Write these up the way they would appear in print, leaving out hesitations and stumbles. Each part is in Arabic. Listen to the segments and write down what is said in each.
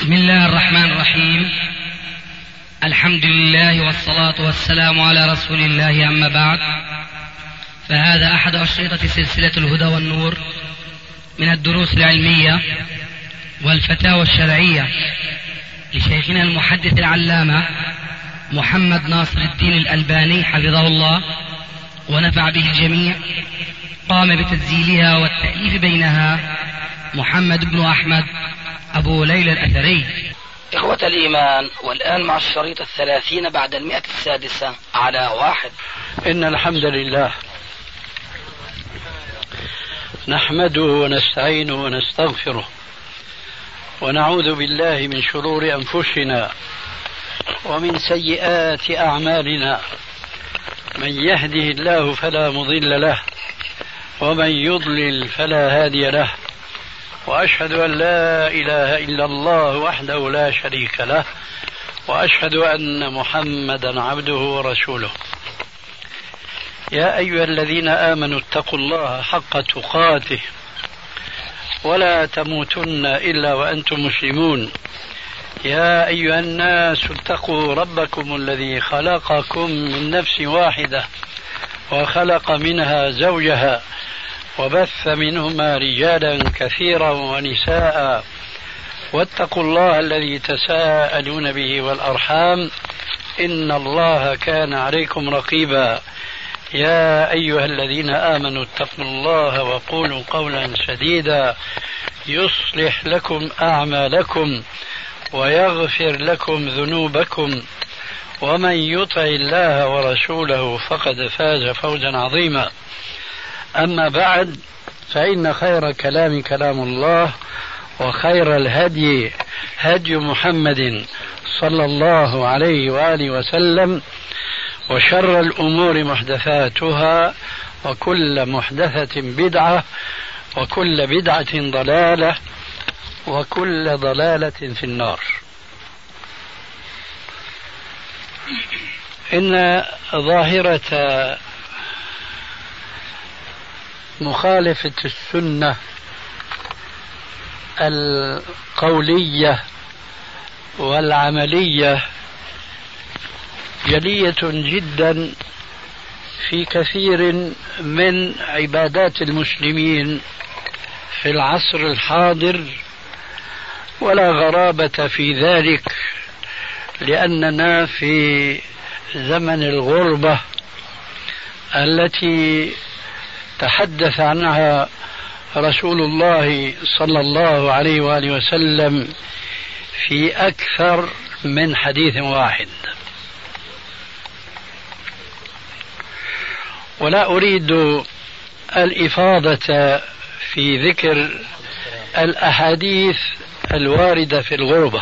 بسم الله الرحمن الرحيم. الحمد لله والصلاة والسلام على رسول الله، أما بعد، فهذا أحد أشرطة سلسلة الهدى والنور من الدروس العلمية والفتاوى الشرعية لشيخنا المحدث العلامة محمد ناصر الدين الألباني حفظه الله ونفع به الجميع. قام بتسجيلها والتأليف بينها محمد بن أحمد أبو ليلى الأثري. إخوة الإيمان، والآن مع الشريط 30 بعد 106 على 1. إن الحمد لله نحمده ونستعينه ونستغفره ونعوذ بالله من شرور أنفسنا ومن سيئات أعمالنا. من يهده الله فلا مضل له ومن يضلل فلا هادي له، وأشهد أن لا إله إلا الله وحده لا شريك له، وأشهد أن محمدا عبده ورسوله. يا أيها الذين آمنوا اتقوا الله حق تقاته ولا تموتن إلا وأنتم مسلمون. يا أيها الناس اتقوا ربكم الذي خلقكم من نفس واحدة وخلق منها زوجها وبث منهما رجالا كثيرا ونساء، واتقوا الله الذي تساءلون به والأرحام إن الله كان عليكم رقيبا. يا أيها الذين آمنوا اتقوا الله وقولوا قولا سديدا يصلح لكم أعمالكم ويغفر لكم ذنوبكم، ومن يطع الله ورسوله فقد فاز فوزا عظيما. أما بعد، فإن خير كلام كلام الله، وخير الهدي هدي محمد صلى الله عليه وآله وسلم، وشر الأمور محدثاتها، وكل محدثة بدعة، وكل بدعة ضلالة، وكل ضلالة في النار. إن ظاهرة مخالفة السنة القولية والعملية جلية جدا في كثير من عبادات المسلمين في العصر الحاضر، ولا غرابة في ذلك، لأننا في زمن الغربة التي تحدث عنها رسول الله صلى الله عليه وآله وسلم في أكثر من حديث واحد. ولا أريد الإفاضة في ذكر الأحاديث الواردة في الغربة،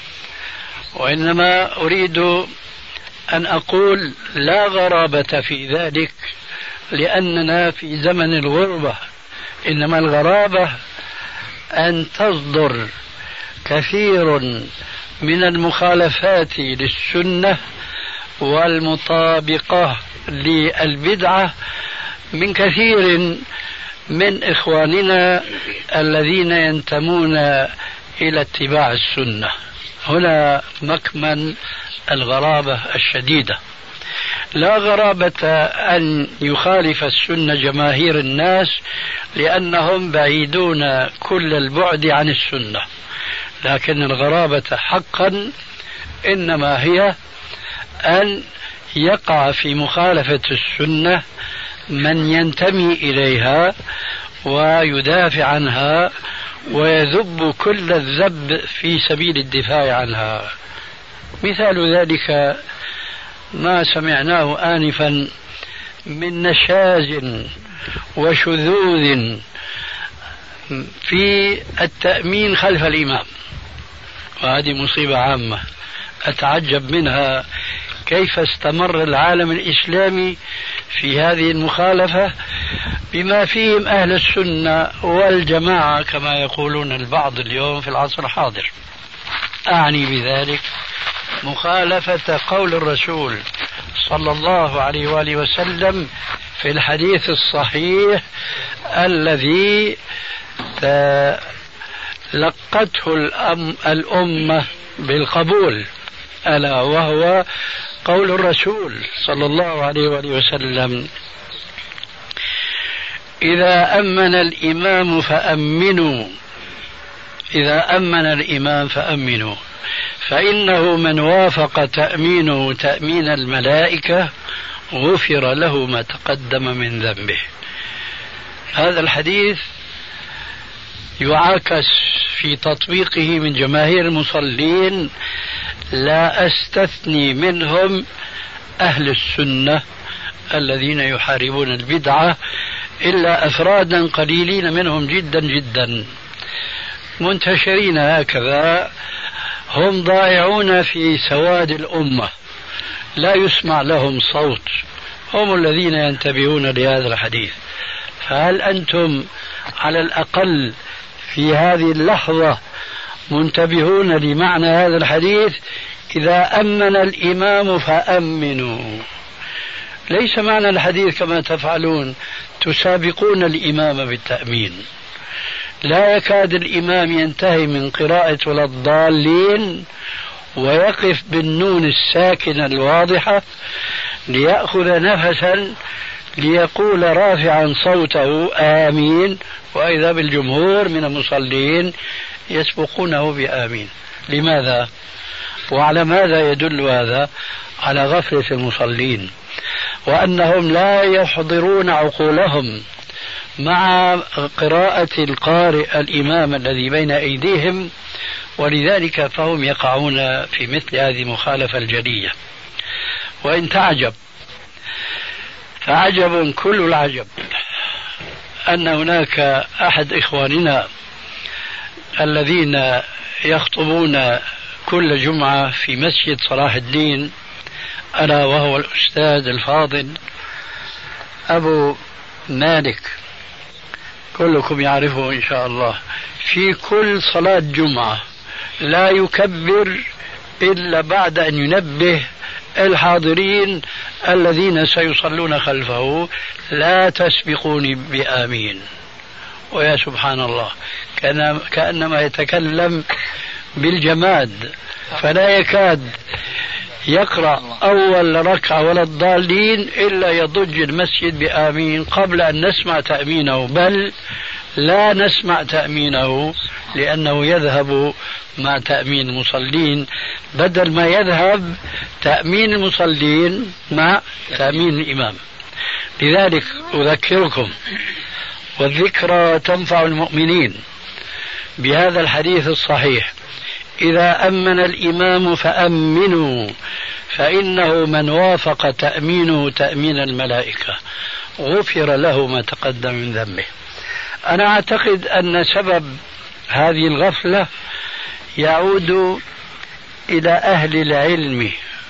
وإنما أريد أن أقول لا غرابة في ذلك، لأننا في زمن الغربة. إنما الغرابة أن تصدر كثير من المخالفات للسنة والمطابقة للبدعة من كثير من إخواننا الذين ينتمون إلى اتباع السنة. هنا مكمن الغرابة الشديدة. لا غرابة أن يخالف السنة جماهير الناس، لأنهم بعيدون كل البعد عن السنة، لكن الغرابة حقا إنما هي أن يقع في مخالفة السنة من ينتمي إليها ويدافع عنها ويذب كل الذب في سبيل الدفاع عنها. مثال ذلك ما سمعناه آنفا من نشاز وشذوذ في التأمين خلف الإمام، وهذه مصيبة عامة أتعجب منها. كيف استمر العالم الإسلامي في هذه المخالفة بما فيهم أهل السنة والجماعة كما يقولون البعض اليوم في العصر الحاضر؟ أعني بذلك مخالفة قول الرسول صلى الله عليه وآله وسلم في الحديث الصحيح الذي لقته الأمة بالقبول، ألا وهو قول الرسول صلى الله عليه وآله وسلم: إذا أمن الإمام فأمنوا، إذا أمن الإمام فأمنوا، فإنه من وافق تأمينه تأمين الملائكة غفر له ما تقدم من ذنبه. هذا الحديث يعاكس في تطبيقه من جماهير المصلين، لا أستثني منهم أهل السنة الذين يحاربون البدعة إلا أفرادا قليلين منهم جدا جدا منتشرين هكذا، هم ضائعون في سواد الأمة لا يسمع لهم صوت، هم الذين ينتبهون لهذا الحديث. فهل أنتم على الأقل في هذه اللحظة منتبهون لمعنى هذا الحديث؟ إذا أمن الإمام فأمنوا، ليس معنى الحديث كما تفعلون تسابقون الإمام بالتأمين. لا يكاد الإمام ينتهي من قراءة ولا الضالين ويقف بالنون الساكنة الواضحة ليأخذ نفسا ليقول رافعا صوته آمين، وإذا بالجمهور من المصلين يسبقونه بآمين. لماذا؟ وعلى ماذا يدل هذا؟ على غفلة المصلين، وأنهم لا يحضرون عقولهم مع قراءة القارئ الإمام الذي بين أيديهم، ولذلك فهم يقعون في مثل هذه المخالفة الجلية. وإن تعجب فعجب كل العجب أن هناك أحد إخواننا الذين يخطبون كل جمعة في مسجد صلاح الدين، ألا وهو الأستاذ الفاضل أبو مالك، كلكم يعرفه إن شاء الله، في كل صلاة جمعة لا يكبر إلا بعد أن ينبه الحاضرين الذين سيصلون خلفه: لا تسبقوني بآمين. ويا سبحان الله، كأنما يتكلم بالجماد، فلا يكاد يقرأ أول ركعة ولا الضالين إلا يضج المسجد بآمين قبل أن نسمع تأمينه، بل لا نسمع تأمينه لأنه يذهب مع تأمين المصلين بدل ما يذهب تأمين المصلين مع تأمين الإمام. لذلك أذكركم، والذكرى تنفع المؤمنين، بهذا الحديث الصحيح: إذا أمن الإمام فأمنوا، فإنه من وافق تأمينه تأمين الملائكة غفر له ما تقدم من ذنبه. أنا أعتقد أن سبب هذه الغفلة يعود إلى أهل العلم،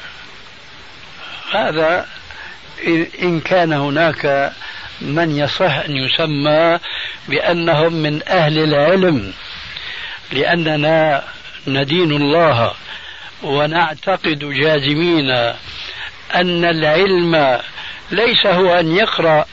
هذا إن كان هناك من يصح أن يسمى بأنهم من أهل العلم، لأننا ندين الله ونعتقد جازمين أن العلم ليس هو أن يقرأ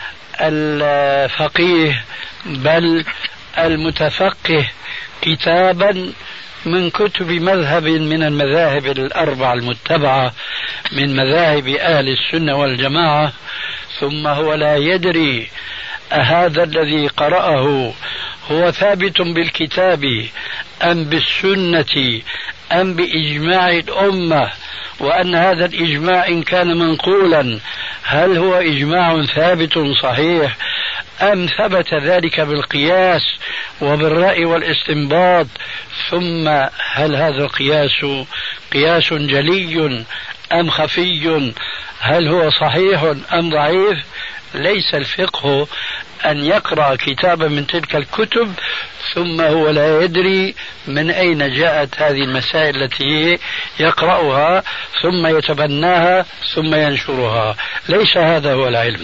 الفقيه بل المتفقه كتابا من كتب مذهب من المذاهب الأربع المتبعة من مذاهب أهل السنة والجماعة، ثم هو لا يدري أهذا الذي قرأه هو ثابت بالكتاب أم بالسنة أم بإجماع الأمة، وأن هذا الإجماع إن كان منقولا هل هو إجماع ثابت صحيح أم ثبت ذلك بالقياس وبالرأي والاستنباط، ثم هل هذا القياس قياس جلي أم خفي، هل هو صحيح أم ضعيف. ليس الفقه أن يقرأ كتابا من تلك الكتب ثم هو لا يدري من أين جاءت هذه المسائل التي يقرأها ثم يتبناها ثم ينشرها. ليس هذا هو العلم.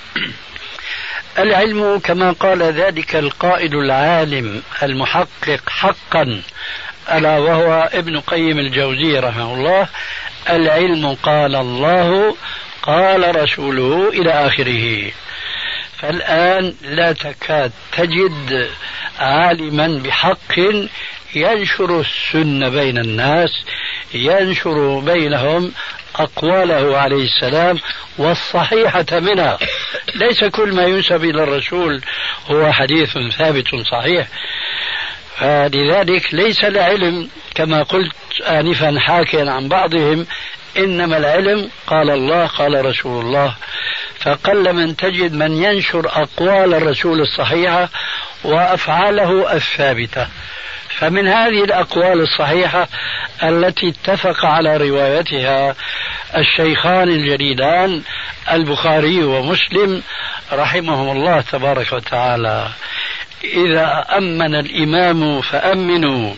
العلم كما قال ذلك القائل العالم المحقق حقا، ألا وهو ابن قيم الجوزية رحمه الله: العلم قال الله قال رسوله إلى آخره. فالآن لا تكاد تجد عالما بحق ينشر السنة بين الناس، ينشر بينهم أقواله عليه السلام والصحيحة منها. ليس كل ما ينسب إلى الرسول هو حديث ثابت صحيح. فلذلك ليس العلم كما قلت آنفا حاكيا عن بعضهم، إنما العلم قال الله قال رسول الله. فقل من تجد من ينشر أقوال الرسول الصحيحة وأفعاله الثابتة. فمن هذه الأقوال الصحيحة التي اتفق على روايتها الشيخان الجليلان البخاري ومسلم رحمهم الله تبارك وتعالى: إذا أمن الإمام فأمنوا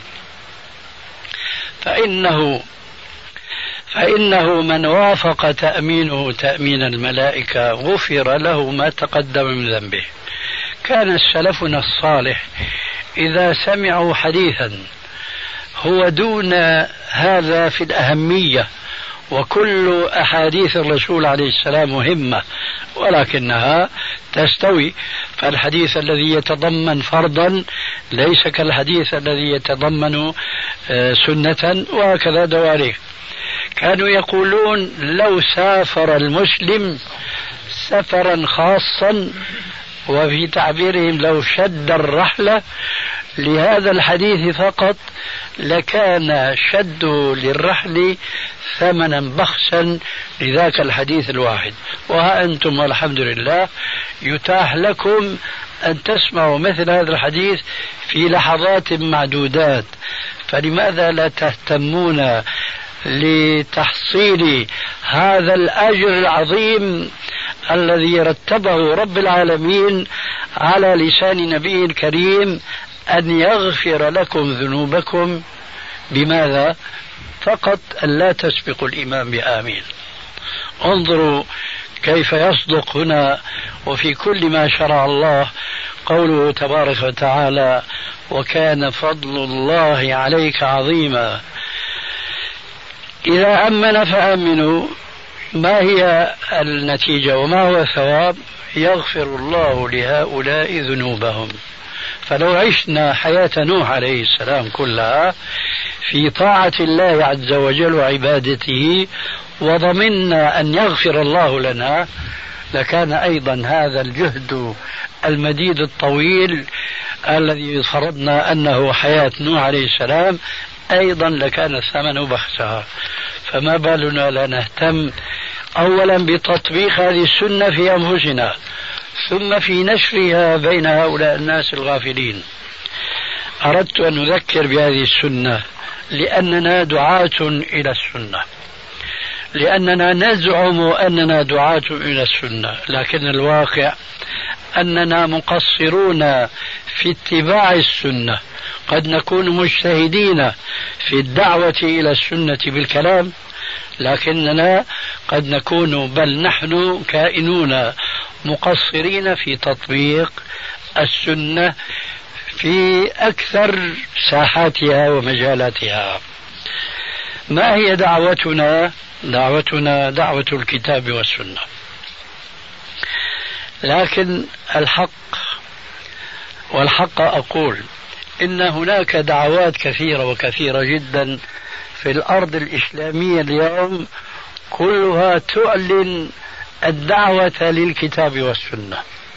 فإنه من وافق تأمينه تأمين الملائكة غفر له ما تقدم من ذنبه. كان سلفنا الصالح إذا سمعوا حديثا هو دون هذا في الأهمية، وكل أحاديث الرسول عليه السلام مهمة ولكنها تستوي، فالحديث الذي يتضمن فرضا ليس كالحديث الذي يتضمن سنة، وهكذا دواليك. كانوا يقولون لو سافر المسلم سفرا خاصا، وفي تعبيرهم لو شد الرحلة لهذا الحديث فقط لكان شد للرحل ثمنا بخسا لذاك الحديث الواحد. وها أنتم والحمد لله يتاح لكم أن تسمعوا مثل هذا الحديث في لحظات معدودات، فلماذا لا تهتمون لتحصيل هذا الأجر العظيم الذي رتبه رب العالمين على لسان نبيه الكريم أن يغفر لكم ذنوبكم؟ بماذا؟ فقط أن لا تسبقوا الإمام بآمين. انظروا كيف يصدق هنا وفي كل ما شرع الله قوله تبارك وتعالى: وكان فضل الله عليك عظيما. إذا أمن فأمنوا، ما هي النتيجة وما هو الثواب؟ يغفر الله لهؤلاء ذنوبهم. فلو عشنا حياة نوح عليه السلام كلها في طاعة الله عز وجل وعبادته وضمنا أن يغفر الله لنا، لكان أيضا هذا الجهد المديد الطويل الذي فرضنا أنه حياة نوح عليه السلام أيضا لكان الثمن بخسها. فما بالنا لا نهتم أولا بتطبيق هذه السنة في أنفسنا، ثم في نشرها بين هؤلاء الناس الغافلين. أردت أن نذكر بهذه السنة لأننا دعاة إلى السنة، لأننا نزعم أننا دعاة إلى السنة، لكن الواقع أننا مقصرون في اتباع السنة. قد نكون مجتهدين في الدعوة إلى السنة بالكلام، لكننا قد نكون بل نحن كائنون مقصرين في تطبيق السنة في أكثر ساحاتها ومجالاتها. ما هي دعوتنا؟ دعوتنا دعوة الكتاب والسنة. لكن والحق أقول إن هناك دعوات كثيرة وكثيرة جدا في الأرض الإسلامية اليوم كلها تعلن الدعوة للكتاب والسنة،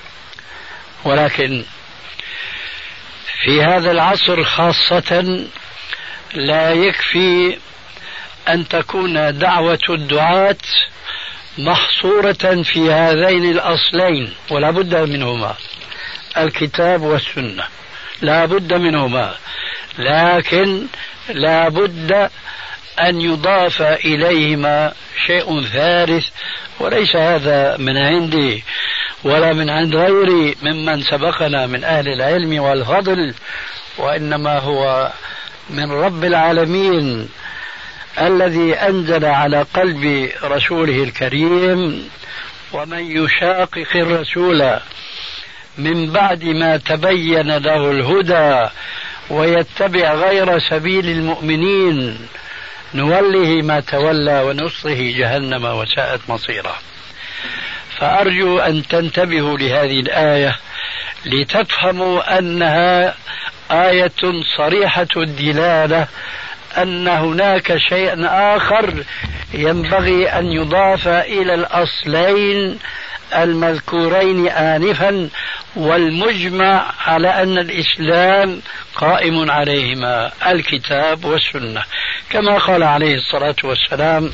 ولكن في هذا العصر خاصة لا يكفي أن تكون دعوة الدعاة محصورة في هذين الأصلين، ولا بد منهما، الكتاب والسنة لا بد منهما، لكن لا بد أن يضاف إليهما شيء ثالث، وليس هذا من عندي ولا من عند غيري ممن سبقنا من أهل العلم والفضل، وإنما هو من رب العالمين الذي أنزل على قلب رسوله الكريم: ومن يشاقق الرسول من بعد ما تبين له الهدى ويتبع غير سبيل المؤمنين نوله ما تولى ونصله جهنم وساءت مصيره. فأرجو أن تنتبهوا لهذه الآية لتفهموا أنها آية صريحة الدلالة أن هناك شيء آخر ينبغي أن يضاف إلى الأصلين المذكورين آنفا، والمجمع على أن الإسلام قائم عليهما، الكتاب والسنة، كما قال عليه الصلاة والسلام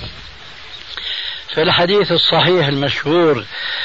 في الحديث الصحيح المشهور: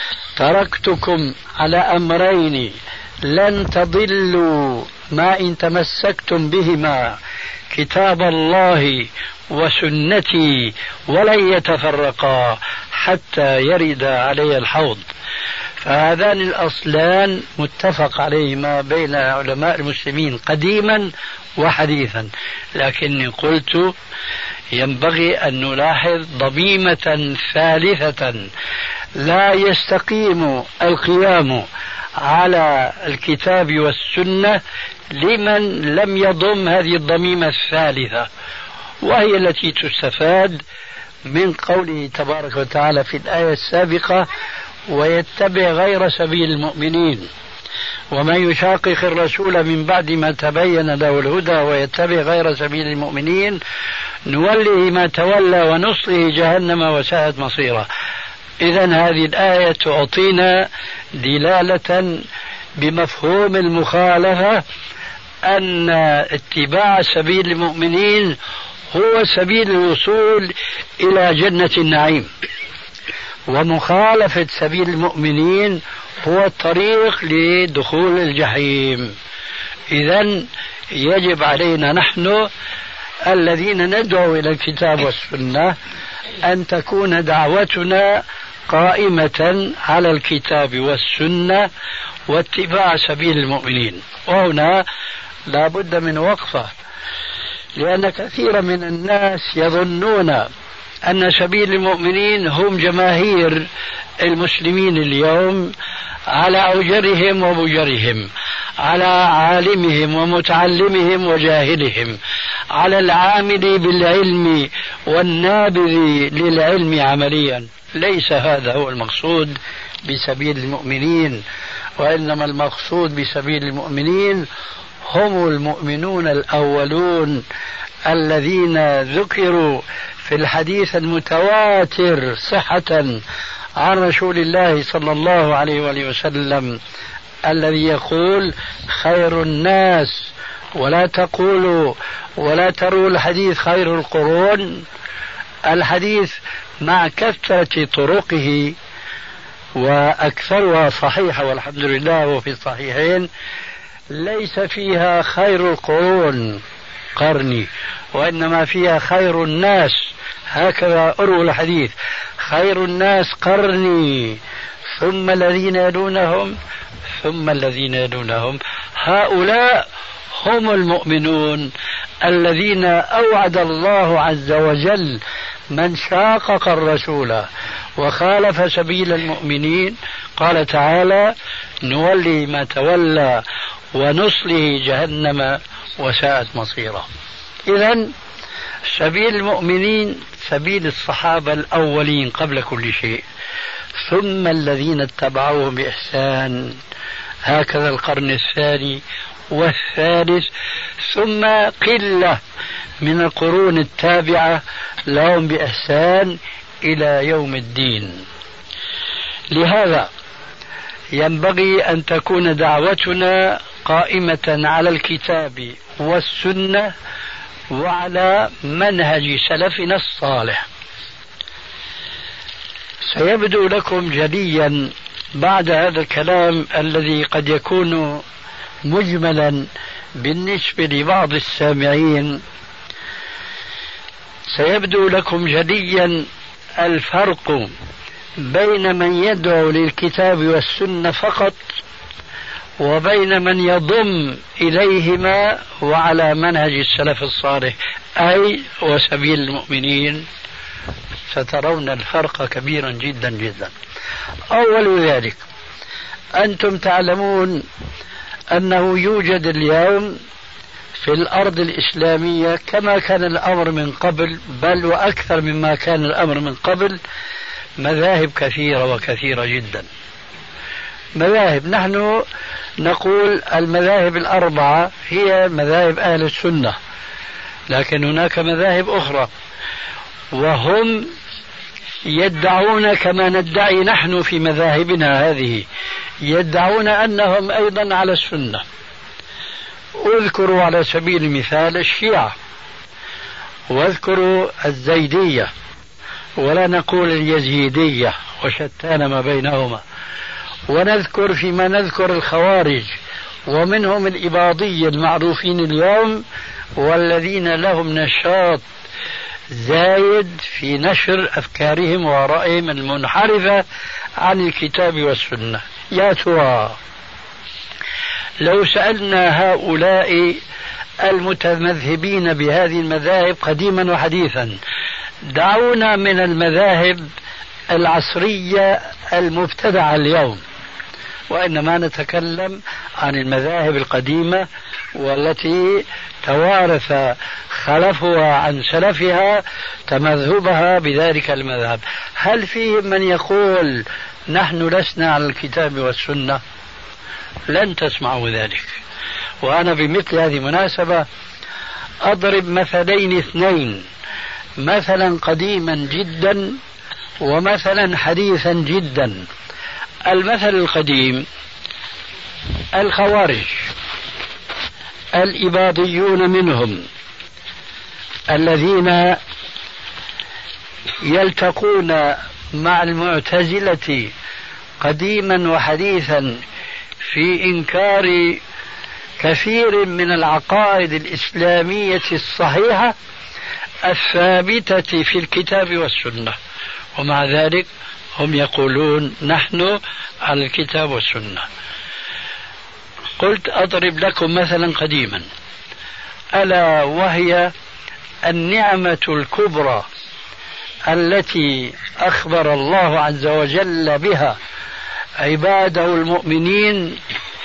تركتكم على أمرين لن تضلوا ما إن تمسكتم بهما، كتاب الله وسنتي، ولن يتفرقا حتى يرد علي الحوض. فهذان الأصلان متفق عليهما بين علماء المسلمين قديما وحديثا، لكني قلت ينبغي أن نلاحظ ضميمة ثالثة لا يستقيم القيام على الكتاب والسنة لمن لم يضم هذه الضميمة الثالثة، وهي التي تستفاد من قوله تبارك وتعالى في الآية السابقة: ويتبع غير سبيل المؤمنين ومن يشاقق الرسول من بعد ما تبين له الهدى ويتبع غير سبيل المؤمنين نوله ما تولى ونصله جهنم وساءت مصيره. إذن هذه الآية تعطينا دلالة بمفهوم المخالفة أن اتباع سبيل المؤمنين هو سبيل الوصول إلى جنة النعيم، ومخالفة سبيل المؤمنين هو الطريق لدخول الجحيم. إذن يجب علينا نحن الذين ندعو إلى الكتاب والسنة أن تكون دعوتنا قائمة على الكتاب والسنة واتباع سبيل المؤمنين. وهنا لا بد من وقفة، لأن كثيرا من الناس يظنون أن سبيل المؤمنين هم جماهير المسلمين اليوم على أجرهم وبجرهم، على عالمهم ومتعلمهم وجاهلهم، على العامل بالعلم والنابذ للعلم عمليا. ليس هذا هو المقصود بسبيل المؤمنين، وإنما المقصود بسبيل المؤمنين هم المؤمنون الأولون الذين ذكروا في الحديث المتواتر صحة عن رسول الله صلى الله عليه وآله وسلم الذي يقول: خير الناس، ولا تقولوا ولا تروا الحديث خير القرون. الحديث مع كثرة طرقه وأكثرها صحيحة والحمد لله وفي الصحيحين ليس فيها خير القرون قرني، وإنما فيها خير الناس، هكذا أروى الحديث: خير الناس قرني ثم الذين يلونهم ثم الذين يلونهم. هؤلاء هم المؤمنون الذين أوعد الله عز وجل من شاقق الرسول وخالف سبيل المؤمنين، قال تعالى: نولي ما تولى ونصله جهنم وساءت مصيره. إذن سبيل المؤمنين سبيل الصحابة الأولين قبل كل شيء، ثم الذين اتبعوهم بإحسان، هكذا القرن الثاني والثالث، ثم قلة من القرون التابعة لهم بإحسان إلى يوم الدين. لهذا ينبغي أن تكون دعوتنا قائمة على الكتاب والسنة وعلى منهج سلفنا الصالح. سيبدو لكم جليا بعد هذا الكلام الذي قد يكون مجملا بالنسبة لبعض السامعين، سيبدو لكم جليا الفرق بين من يدعو للكتاب والسنة فقط وبين من يضم إليهما وعلى منهج السلف الصالح أي وسبيل المؤمنين. سترون الفرق كبيرا جدا جدا. أول ذلك أنتم تعلمون أنه يوجد اليوم في الأرض الإسلامية كما كان الأمر من قبل، بل وأكثر مما كان الأمر من قبل، مذاهب كثيرة وكثيرة جدا. مذاهب، نحن نقول المذاهب الأربعة هي مذاهب أهل السنة، لكن هناك مذاهب أخرى وهم يدعون كما ندعي نحن في مذاهبنا هذه، يدعون أنهم أيضا على السنة. اذكروا على سبيل المثال الشيعة، واذكروا الزيدية، ولا نقول اليزيدية وشتان ما بينهما، ونذكر فيما نذكر الخوارج، ومنهم الإباضية المعروفين اليوم، والذين لهم نشاط زايد في نشر أفكارهم وآرائهم المنحرفة عن الكتاب والسنة. يا ترى لو سألنا هؤلاء المتمذهبين بهذه المذاهب قديما وحديثا، دعونا من المذاهب العصرية المبتدعة اليوم، وإنما نتكلم عن المذاهب القديمة والتي توارث خلفها عن سلفها تمذهبها بذلك المذهب، هل فيهم من يقول نحن لسنا على الكتاب والسنة؟ لن تسمعوا ذلك. وأنا بمثل هذه المناسبة أضرب مثلين اثنين، مثلا قديما جدا ومثلا حديثا جدا. المثل القديم الخوارج الإباضيون منهم، الذين يلتقون مع المعتزلة قديما وحديثا في إنكار كثير من العقائد الإسلامية الصحيحة الثابتة في الكتاب والسنة، ومع ذلك هم يقولون نحن على الكتاب والسنة. قلت أضرب لكم مثلا قديما، ألا وهي النعمة الكبرى التي أخبر الله عز وجل بها عباده المؤمنين،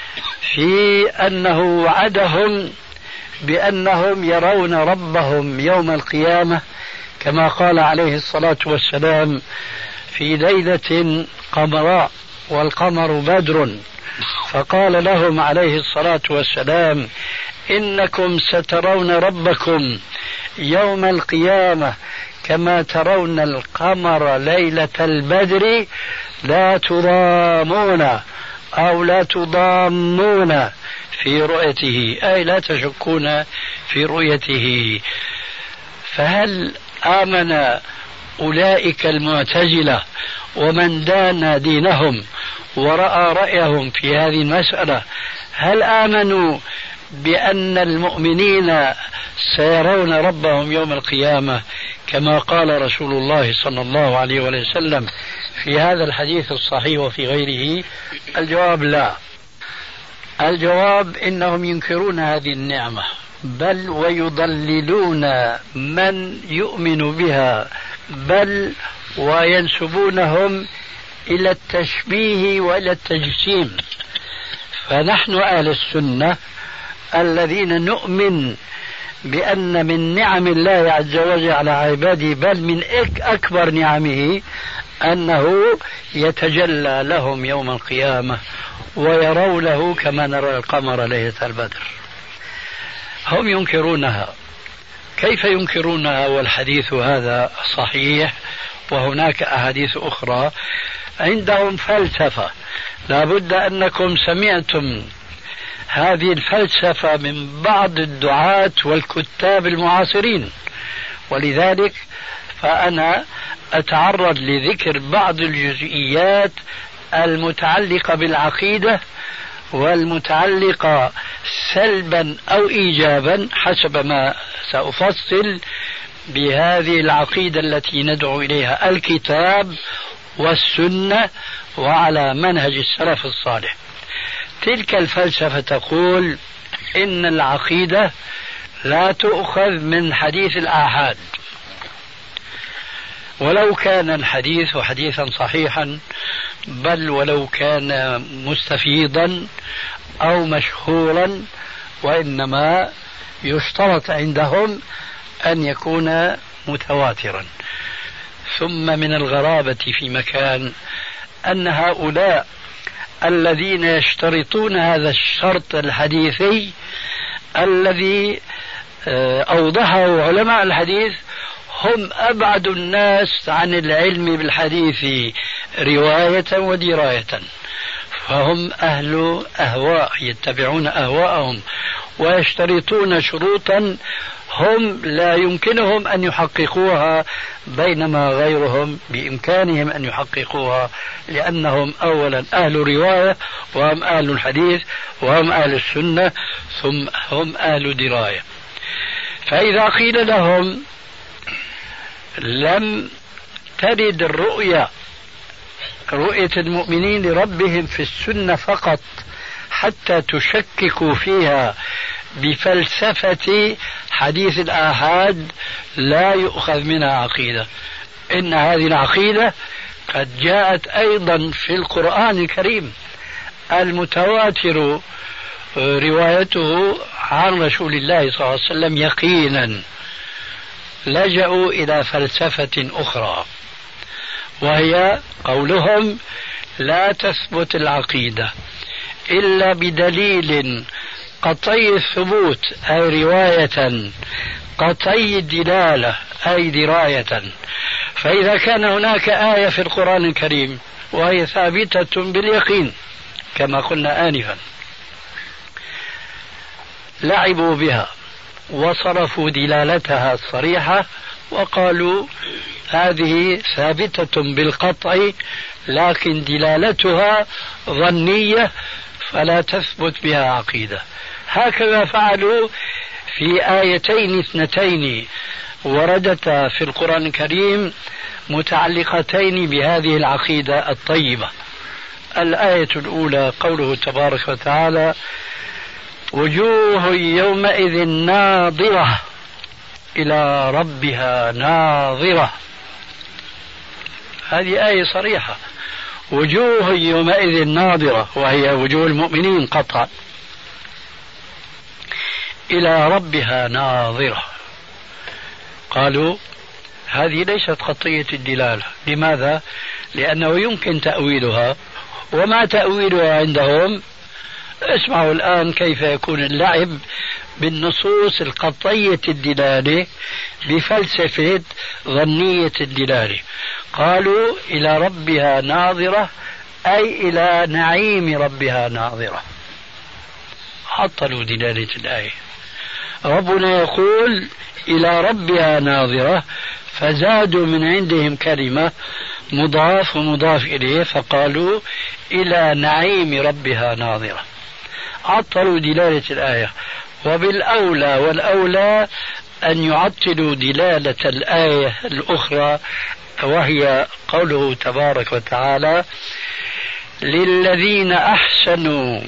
في أنه وعدهم بأنهم يرون ربهم يوم القيامة، كما قال عليه الصلاة والسلام في ليلة قمراء والقمر بدر، فقال لهم عليه الصلاة والسلام إنكم سترون ربكم يوم القيامة كما ترون القمر ليلة البدر لا تضامون أو لا تضامون في رؤيته، أي لا تشكون في رؤيته. فهل آمن أولئك المعتزلة ومن دان دينهم ورأى رأيهم في هذه المسألة، هل آمنوا بأن المؤمنين سيرون ربهم يوم القيامة كما قال رسول الله صلى الله عليه وسلم في هذا الحديث الصحيح وفي غيره؟ الجواب لا. الجواب إنهم ينكرون هذه النعمة، بل ويضللون من يؤمن بها، بل وينسبونهم إلى التشبيه وإلى التجسيم. فنحن أهل السنة الذين نؤمن بأن من نعم الله عز وجل على عباده، بل من أكبر نعمه، أنه يتجلى لهم يوم القيامة ويرونه كما نرى القمر ليلة البدر. هم ينكرونها. كيف ينكرونها والحديث هذا صحيح وهناك أحاديث أخرى؟ عندهم فلسفة، لا بد أنكم سمعتم هذه الفلسفة من بعض الدعاة والكتاب المعاصرين، ولذلك فأنا أتعرض لذكر بعض الجزئيات المتعلقة بالعقيدة والمتعلقة سلبا أو إيجابا حسب ما سأفصل بهذه العقيدة التي ندعو إليها الكتاب والسنة وعلى منهج السلف الصالح. تلك الفلسفة تقول إن العقيدة لا تؤخذ من حديث الآحاد، ولو كان الحديث حديثا صحيحا، بل ولو كان مستفيضا أو مشهورا، وإنما يشترط عندهم أن يكون متواترا. ثم من الغرابة في مكان أن هؤلاء الذين يشترطون هذا الشرط الحديثي الذي أوضحه علماء الحديث هم أبعد الناس عن العلم بالحديث رواية ودراية، فهم أهل أهواء يتبعون أهواءهم ويشترطون شروطا هم لا يمكنهم أن يحققوها، بينما غيرهم بإمكانهم أن يحققوها، لأنهم أولا أهل رواية وهم أهل الحديث وهم أهل السنة ثم هم أهل دراية. فإذا قيل لهم لم ترد رؤية المؤمنين لربهم في السنة فقط حتى تشككوا فيها بفلسفة حديث الآحاد، لا يؤخذ منها عقيدة. إن هذه العقيدة قد جاءت أيضا في القرآن الكريم المتواتر روايته عن رسول الله صلى الله عليه وسلم يقينا. لجأوا إلى فلسفة أخرى وهي قولهم لا تثبت العقيدة إلا بدليل قطعي الثبوت أي رواية، قطعي الدلالة أي دراية. فإذا كان هناك آية في القرآن الكريم وهي ثابتة باليقين كما قلنا آنفا، لعبوا بها وصرفوا دلالتها الصريحة وقالوا هذه ثابتة بالقطع لكن دلالتها ظنية فلا تثبت بها عقيدة. هكذا فعلوا في آيتين اثنتين وردتا في القرآن الكريم متعلقتين بهذه العقيدة الطيبة. الآية الأولى قوله تبارك وتعالى وجوه يومئذ ناظرة إلى ربها ناظرة. هذه آية صريحة، وجوه يومئذ ناظرة وهي وجوه المؤمنين قطعا إلى ربها ناظرة. قالوا هذه ليست قطعية الدلالة. لماذا؟ لأنه يمكن تأويلها، وما تأويلها عندهم؟ اسمعوا الآن كيف يكون اللعب بالنصوص القطعية الدلالة بفلسفة ظنية الدلالة. قالوا إلى ربها ناظرة أي إلى نعيم ربها ناظرة، عطلوا دلالة الآية. ربنا يقول إلى ربها ناظرة فزادوا من عندهم كلمة مضاف ومضاف إليه فقالوا إلى نعيم ربها ناظرة، عطلوا دلالة الآية. وبالأولى والأولى أن يعطلوا دلالة الآية الأخرى وهي قوله تبارك وتعالى للذين أحسنوا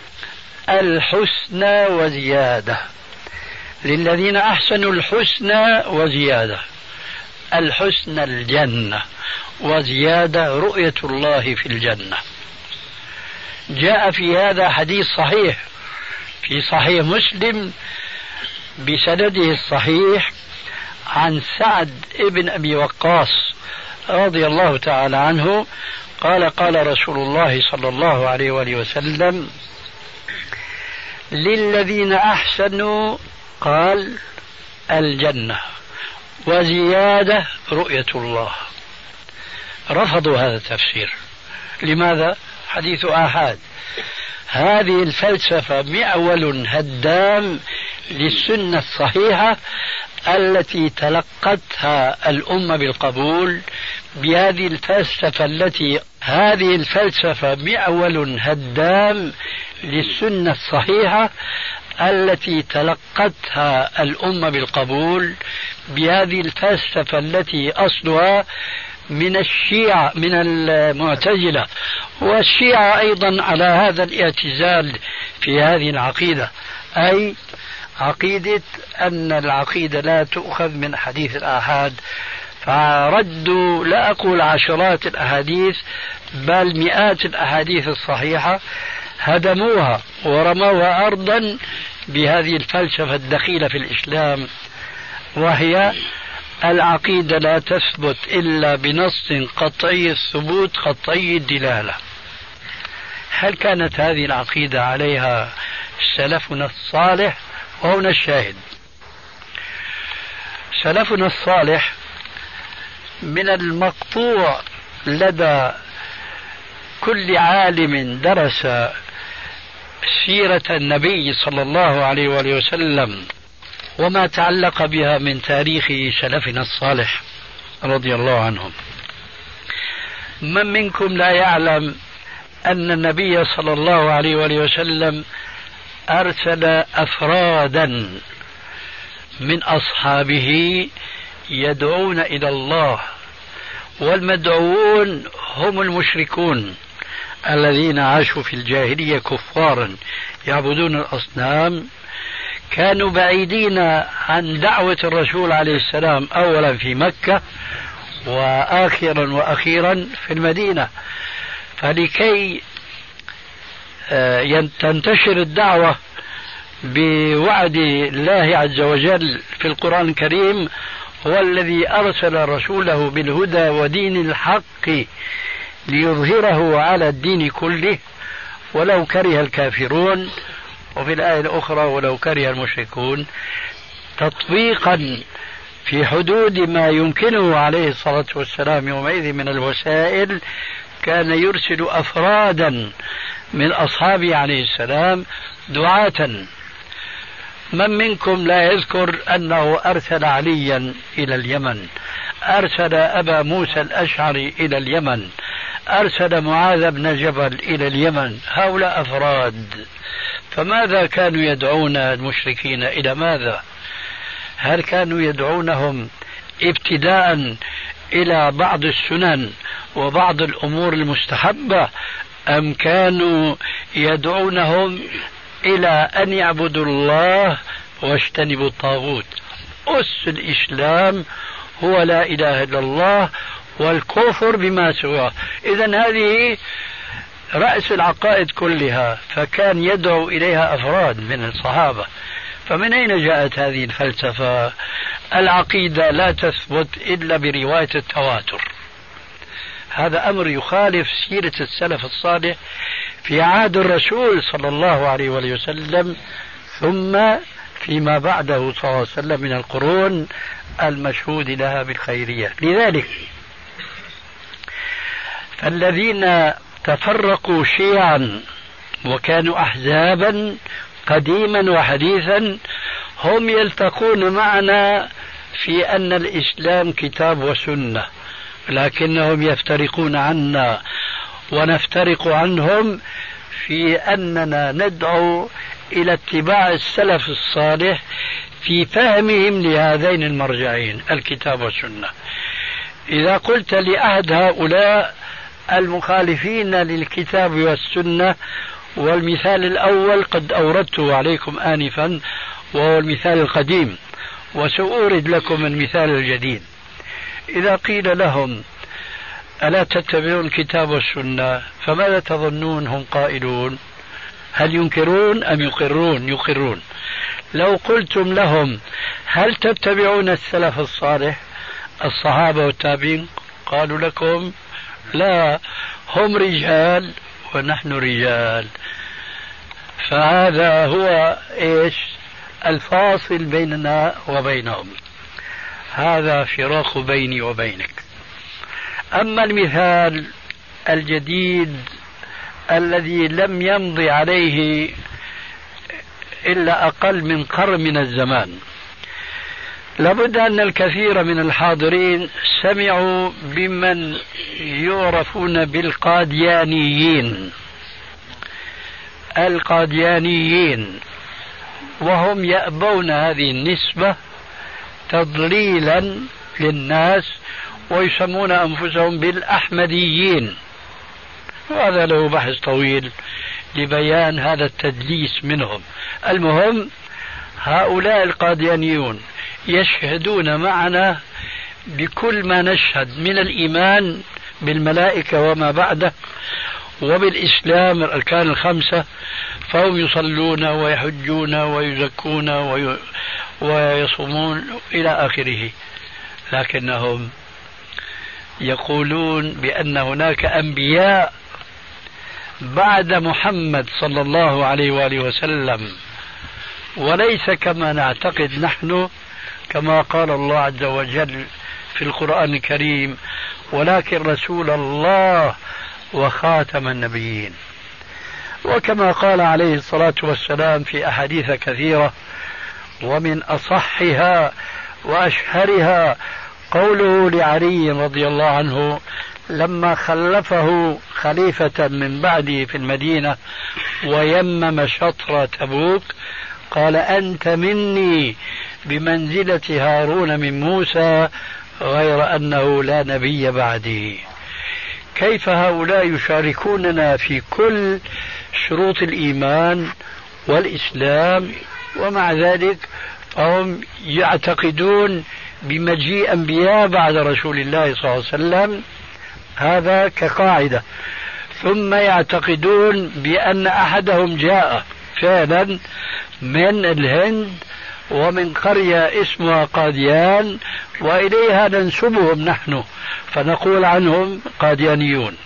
الحسنى وزيادة. للذين أحسنوا الحسنى وزيادة، الحسنى الجنة وزيادة رؤية الله في الجنة. جاء في هذا حديث صحيح في صحيح مسلم بسنده الصحيح عن سعد ابن أبي وقاص رضي الله تعالى عنه قال قال رسول الله صلى الله عليه وآله وسلم للذين أحسنوا قال الجنة وزيادة رؤية الله. رفضوا هذا التفسير. لماذا؟ حديث آحاد. هذه الفلسفة معول هدام للسنة الصحيحة التي تلقتها الأمة بالقبول. بهذه الفلسفة معول هدام للسنة الصحيحة التي تلقتها الأمة بالقبول. بهذه الفلسفة التي أصلها من الشيعة من المعتزلة، والشيعة أيضا على هذا الاعتزال في هذه العقيدة، أي عقيدة أن العقيدة لا تؤخذ من حديث الآحاد. فردوا لا أقول عشرات الأحاديث بل مئات الأحاديث الصحيحة، هدموها ورموها أرضا بهذه الفلسفة الدخيلة في الإسلام، وهي العقيدة لا تثبت إلا بنص قطعي الثبوت قطعي الدلالة. هل كانت هذه العقيدة عليها سلفنا الصالح؟ وهنا الشاهد. سلفنا الصالح من المقطوع لدى كل عالم درس سيرة النبي صلى الله عليه وآله وسلم وما تعلق بها من تاريخ سلفنا الصالح رضي الله عنهم. من منكم لا يعلم أن النبي صلى الله عليه وآله وسلم أرسل أفرادا من أصحابه يدعون إلى الله، والمدعوون هم المشركون الذين عاشوا في الجاهلية كفارا يعبدون الأصنام، كانوا بعيدين عن دعوة الرسول عليه السلام أولا في مكة وآخرا وأخيرا في المدينة. فلكي تنتشر الدعوة بوعد الله عز وجل في القرآن الكريم، هو الذي أرسل رسوله بالهدى ودين الحق ليظهره على الدين كله ولو كره الكافرون، وفي الآية الأخرى ولو كره المشركون، تطبيقا في حدود ما يمكنه عليه الصلاة والسلام يومئذ من الوسائل. كان يرسل أفرادا من أصحابه عليه السلام دعاة. من منكم لا يذكر أنه أرسل عليا إلى اليمن، أرسل أبا موسى الأشعري إلى اليمن، أرسل معاذ بن جبل إلى اليمن؟ هؤلاء أفراد. فماذا كانوا يدعون المشركين إلى ماذا؟ هل كانوا يدعونهم ابتداء إلى بعض السنن وبعض الأمور المستحبة، أم كانوا يدعونهم إلى أن يعبدوا الله واجتنبوا الطاغوت؟ أس الإسلام هو لا إله إلا الله والكفر بما سواه. إذن هذه رأس العقائد كلها، فكان يدعو إليها أفراد من الصحابة. فمن أين جاءت هذه الفلسفة؟ العقيدة لا تثبت إلا برواية التواتر. هذا أمر يخالف سيرة السلف الصالح في عهد الرسول صلى الله عليه وسلم، ثم فيما بعده صلى الله عليه وسلم من القرون المشهود لها بالخيرية. لذلك فالذين تفرقوا شيعا وكانوا أحزابا قديما وحديثا هم يلتقون معنا في أن الإسلام كتاب وسنة، لكنهم يفترقون عنا ونفترق عنهم في أننا ندعو إلى اتباع السلف الصالح في فهمهم لهذين المرجعين الكتاب والسنة. إذا قلت لأحد هؤلاء المخالفين للكتاب والسنة، والمثال الأول قد أوردته عليكم آنفا وهو المثال القديم، وسأورد لكم المثال الجديد. إذا قيل لهم ألا تتبعون الكتاب والسنة، فماذا تظنون هم قائلون؟ هل ينكرون أم يقرون؟ يقرون. لو قلتم لهم هل تتبعون السلف الصالح الصحابة والتابعين، قالوا لكم لا، هم رجال ونحن رجال. فهذا هو إيش الفاصل بيننا وبينهم، هذا فراق بيني وبينك. أما المثال الجديد الذي لم يمضي عليه إلا أقل من قرن من الزمان، لابد أن الكثير من الحاضرين سمعوا بمن يعرفون بالقاديانيين. القاديانيين، وهم يأبون هذه النسبة تضليلا للناس، ويسمون أنفسهم بالأحمديين، وهذا له بحث طويل لبيان هذا التدليس منهم. المهم هؤلاء القاديانيون يشهدون معنا بكل ما نشهد من الإيمان بالملائكة وما بعده وبالإسلام الأركان الخمسة، فهم يصلون ويحجون ويزكون ويصومون إلى آخره. لكنهم يقولون بأن هناك أنبياء بعد محمد صلى الله عليه وآله وسلم، وليس كما نعتقد نحن كما قال الله عز وجل في القرآن الكريم: ولكن رسول الله وخاتم النبيين. وكما قال عليه الصلاة والسلام في أحاديث كثيرة، ومن أصحها وأشهرها قوله لعلي رضي الله عنه لما خلفه خليفة من بعده في المدينة ويمم شطر تبوك، قال: أنت مني بمنزلة هارون من موسى، غير أنه لا نبي بعدي. كيف هؤلاء يشاركوننا في كل شروط الإيمان والإسلام، ومع ذلك فهم يعتقدون بمجيء أنبياء بعد رسول الله صلى الله عليه وسلم، هذا كقاعدة. ثم يعتقدون بأن أحدهم جاء فعلا من الهند ومن قرية اسمها قاديان، وإليها ننسبهم نحن فنقول عنهم قاديانيون.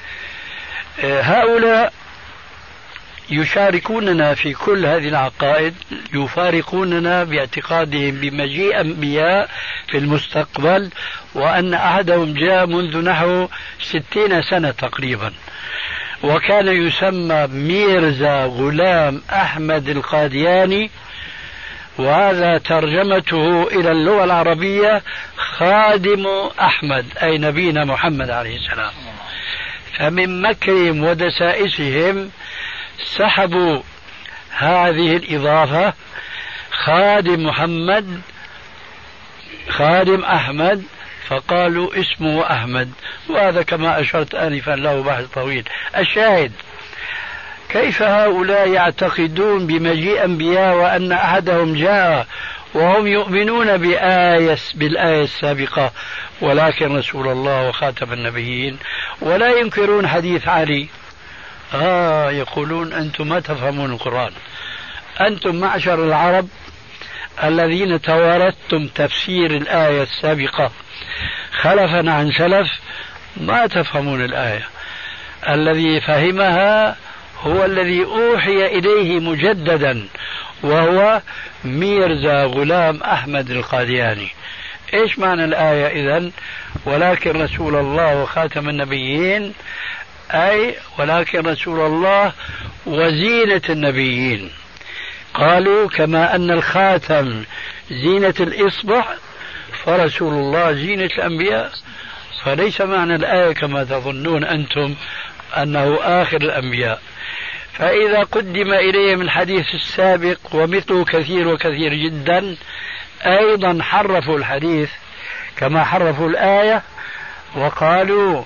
هؤلاء يشاركوننا في كل هذه العقائد، يفارقوننا باعتقادهم بمجيء أنبياء في المستقبل، وأن أحدهم جاء منذ نحو 60 سنة تقريبا، وكان يسمى ميرزا غلام أحمد القادياني، وهذا ترجمته إلى اللغة العربية خادم أحمد، أي نبينا محمد عليه السلام. فمن مكرهم ودسائسهم سحبوا هذه الإضافة خادم محمد خادم أحمد، فقالوا اسمه أحمد، وهذا كما أشرت آنفا له بحث طويل. الشاهد: كيف هؤلاء يعتقدون بمجيء أنبياء وأن أحدهم جاء وهم يؤمنون بالآية السابقة ولكن رسول الله وخاتم النبيين، ولا ينكرون حديث علي؟ يقولون أنتم ما تفهمون القرآن، أنتم معشر العرب الذين توارثتم تفسير الآية السابقة خلفا عن سلف، ما تفهمون الآية. الذي فهمها هو الذي أوحي إليه مجددا، وهو ميرزا غلام أحمد القادياني. إيش معنى الآية إذن؟ ولكن رسول الله وخاتم النبيين، أي ولكن رسول الله وزينة النبيين. قالوا كما أن الخاتم زينة الإصبع فرسول الله زينة الأنبياء، فليس معنى الآية كما تظنون أنتم أنه آخر الأنبياء. فإذا قدم إليهم الحديث السابق ومثله كثير وكثير جدا، أيضا حرفوا الحديث كما حرفوا الآية، وقالوا: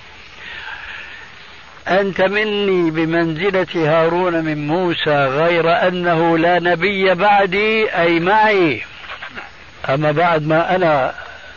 أنت مني بمنزلة هارون من موسى، غير أنه لا نبي بعدي، أي معي، أما بعد ما أنا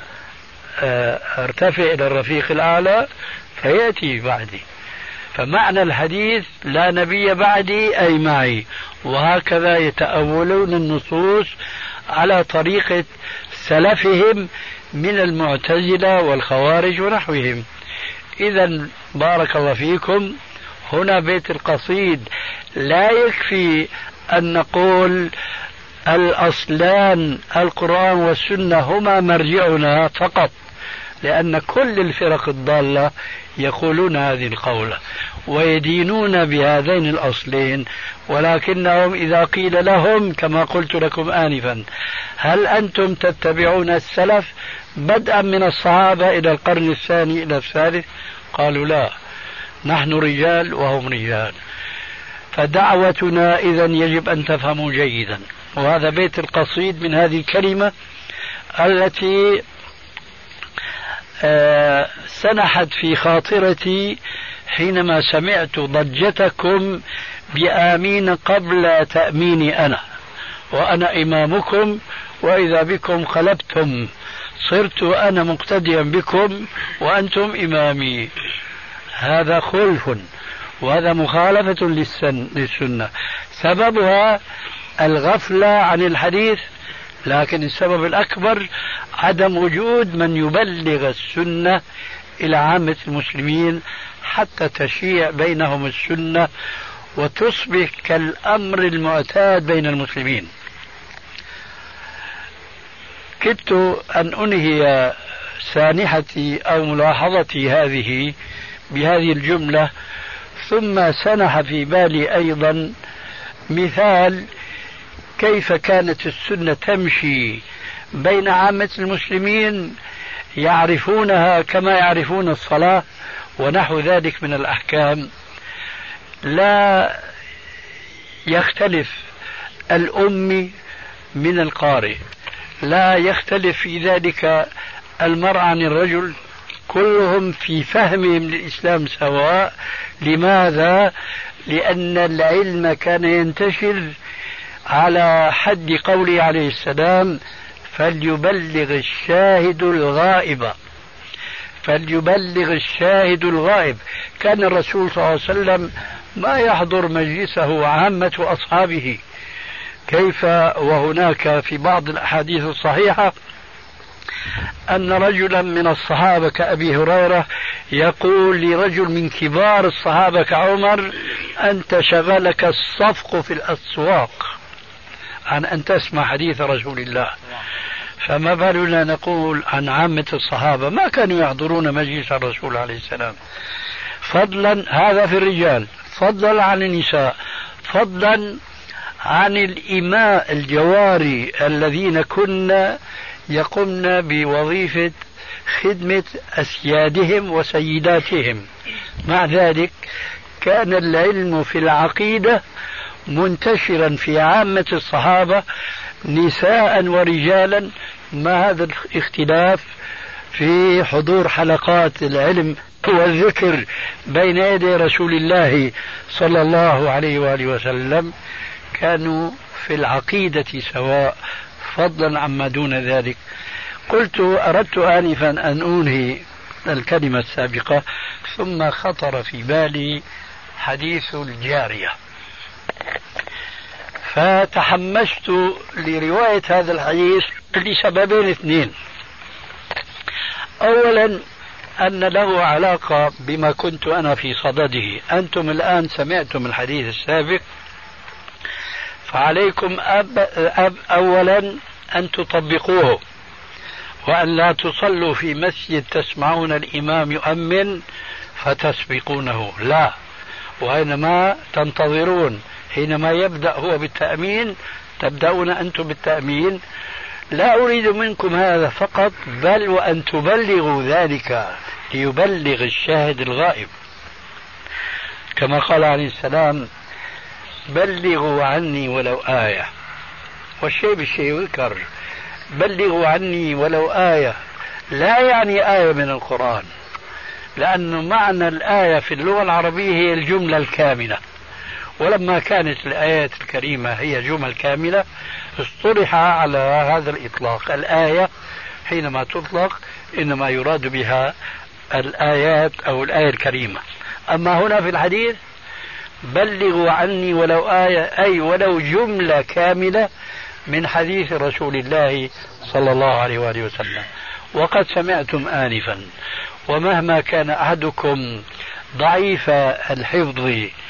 ارتفع إلى الرفيق الأعلى فيأتي بعدي. فمعنى الحديث لا نبي بعدي أي معي. وهكذا يتأولون النصوص على طريقة سلفهم من المعتزلة والخوارج ونحوهم. إذا بارك الله فيكم، هنا بيت القصيد لا يكفي أن نقول الأصلان القرآن والسنة هما مرجعنا فقط، لأن كل الفرق الضالة يقولون هذه القولة ويدينون بهذين الأصلين، ولكنهم إذا قيل لهم كما قلت لكم آنفا: هل أنتم تتبعون السلف بدءا من الصحابة إلى القرن الثاني إلى الثالث؟ قالوا: لا، نحن رجال وهم رجال. فدعوتنا إذن يجب أن تفهموا جيدا. وهذا بيت القصيد من هذه الكلمة التي سنحت في خاطرتي حينما سمعت ضجتكم بآمين قبل تأميني أنا، وأنا إمامكم، وإذا بكم قلبتم، صرت أنا مقتديا بكم وأنتم إمامي. هذا خلف، وهذا مخالفة للسنة. سببها الغفلة عن الحديث لكن السبب الأكبر عدم وجود من يبلغ السنة إلى عامة المسلمين حتى تشيع بينهم السنة وتصبح كالأمر المعتاد بين المسلمين. كدت أن أنهي سانحتي أو ملاحظتي هذه بهذه الجملة، ثم سنح في بالي أيضا مثال كيف كانت السنة تمشي بين عامة المسلمين يعرفونها كما يعرفون الصلاة ونحو ذلك من الأحكام. لا يختلف الأمي من القارئ، لا يختلف في ذلك المرء عن الرجل، كلهم في فهمهم للإسلام سواء. لماذا؟ لأن العلم كان ينتشر على حد قوله عليه السلام: فليبلغ الشاهد الغائب. فليبلغ الشاهد الغائب. كان الرسول صلى الله عليه وسلم ما يحضر مجلسه عامة أصحابه، كيف وهناك في بعض الأحاديث الصحيحة أن رجلا من الصحابة كأبي هريرة يقول لرجل من كبار الصحابة كعمر: أنت شغلك الصفق في الأسواق عن أن تسمع حديث رسول الله. فما بالنا نقول عن عامة الصحابة ما كانوا يحضرون مجلس الرسول عليه السلام، فضلا هذا في الرجال، فضلا عن النساء، فضلا عن الإماء الجواري الذين كنا يقمن بوظيفة خدمة أسيادهم وسيداتهم. مع ذلك كان العلم في العقيدة منتشرا في عامة الصحابة نساء ورجالا، ما هذا الاختلاف في حضور حلقات العلم والذكر بين يدي رسول الله صلى الله عليه وآله وسلم. كانوا في العقيدة سواء، فضلا عما دون ذلك. أردت آنفا أن أنهي الكلمة السابقة، ثم خطر في بالي حديث الجارية، فتحمست لرواية هذا الحديث لسببين اثنين. أولا أن له علاقة بما كنت أنا في صدده. أنتم الآن سمعتم الحديث السابق، فعليكم أولا أن تطبقوه، وأن لا تصلوا في مسجد تسمعون الإمام يؤمن فتسبقونه، لا، وإنما تنتظرون حينما يبدأ هو بالتأمين تبدأون أنتم بالتأمين. لا أريد منكم هذا فقط، بل وأن تبلغوا ذلك ليبلغ الشاهد الغائب، كما قال عليه السلام: بلغوا عني ولو آية. والشيء بالشيء يذكر، بلغوا عني ولو آية لا يعني آية من القرآن، لأن معنى الآية في اللغة العربية هي الجملة الكاملة، ولما كانت الآيات الكريمة هي جمل كاملة اصطلح على هذا الإطلاق. الآية حينما تطلق إنما يراد بها الآيات أو الآية الكريمة. أما هنا في الحديث بلغوا عني ولو آية، أي ولو جملة كاملة من حديث رسول الله صلى الله عليه وآله وسلم. وقد سمعتم آنفا، ومهما كان أحدكم ضعيف الحفظ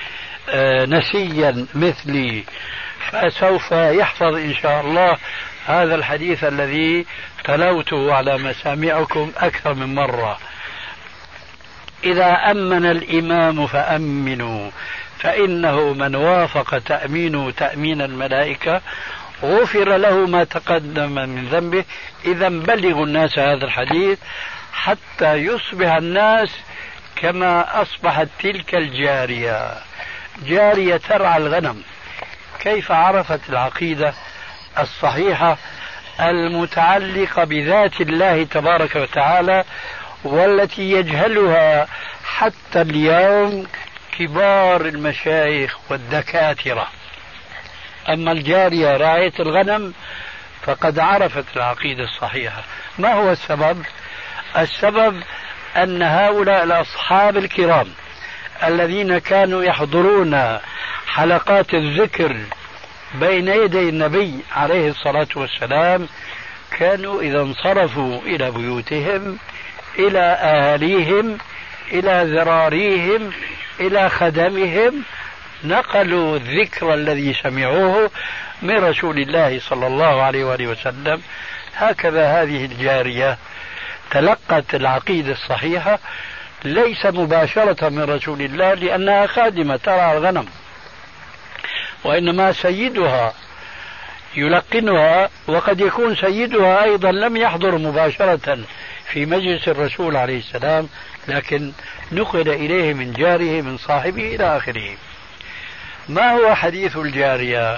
نسيا مثلي فسوف يحفظ إن شاء الله هذا الحديث الذي تلوته على مسامعكم أكثر من مرة: إذا أمن الإمام فأمنوا، فإنه من وافق تأمينه تأمين الملائكة غفر له ما تقدم من ذنبه. إذا بلغوا الناس هذا الحديث حتى يصبح الناس كما أصبحت تلك الجارية، جارية ترعى الغنم. كيف عرفت العقيدة الصحيحة المتعلقة بذات الله تبارك وتعالى، والتي يجهلها حتى اليوم كبار المشايخ والدكاترة. أما الجارية راعية الغنم فقد عرفت العقيدة الصحيحة. ما هو السبب؟ السبب أن هؤلاء الأصحاب الكرام الذين كانوا يحضرون حلقات الذكر بين يدي النبي عليه الصلاة والسلام كانوا إذا انصرفوا إلى بيوتهم، إلى أهاليهم، إلى ذراريهم، إلى خدمهم، نقلوا الذكر الذي سمعوه من رسول الله صلى الله عليه وآله وسلم. هكذا هذه الجارية تلقت العقيدة الصحيحة ليس مباشرة من رسول الله لأنها خادمة ترعى الغنم، وإنما سيدها يلقنها، وقد يكون سيدها أيضا لم يحضر مباشرة في مجلس الرسول عليه السلام، لكن نقل إليه من جاره من صاحبه إلى آخره. ما هو حديث الجارية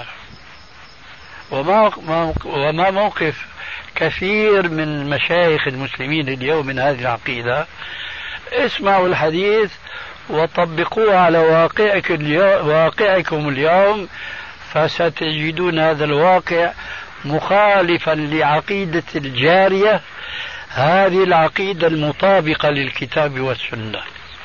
وما موقف كثير من مشايخ المسلمين اليوم من هذه العقيدة؟ اسمعوا الحديث وطبقوه على واقعكم اليوم، فستجدون هذا الواقع مخالفا لعقيدة الجارية، هذه العقيدة المطابقة للكتاب والسنة.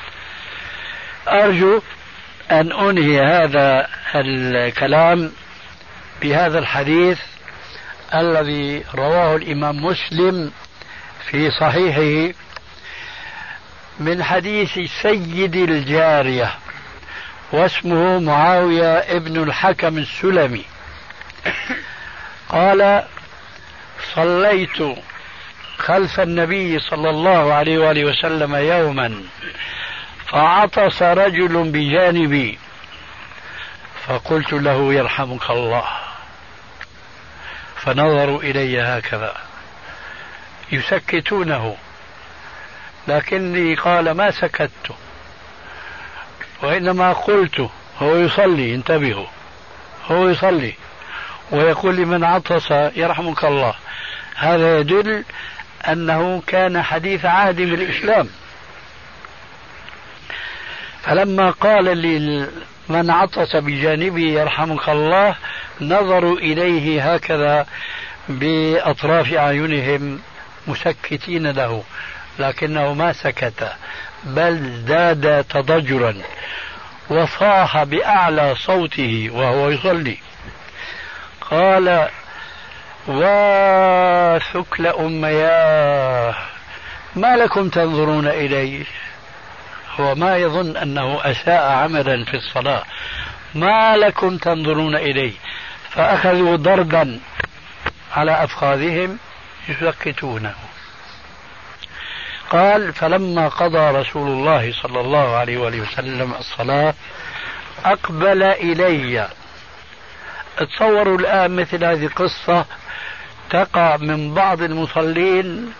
أرجو أن أنهي هذا الكلام بهذا الحديث الذي رواه الإمام مسلم في صحيحه من حديث سيد الجارية، واسمه معاوية ابن الحكم السلمي، قال: صليت خلف النبي صلى الله عليه وآله وسلم يوما فعطس رجل بجانبي فقلت له: يرحمك الله. فنظروا إلي هكذا يسكتونه، لكني قال ما سكت، وإنما قلت: هو يصلي، انتبهوا، هو يصلي ويقول لمن عطس يرحمك الله. هذا يدل أنه كان حديث عهد بالإسلام. فلما قال لي من عطس بجانبي يرحمك الله، نظروا إليه هكذا بأطراف أعينهم مسكتين له، لكنه ما سكت، بل ازداد تضجرا وصاح بأعلى صوته وهو يصلي، قال: وثكل أمياه، ما لكم تنظرون إليه؟ هو ما يظن أنه أساء عملا في الصلاة. ما لكم تنظرون إليه؟ فأخذوا ضربا على أفخاذهم يسكتونه. قال: فلما قضى رسول الله صلى الله عليه وآله وسلم الصلاة أقبل إلي. تصوروا الآن مثل هذه القصة تقع من بعض المصلين،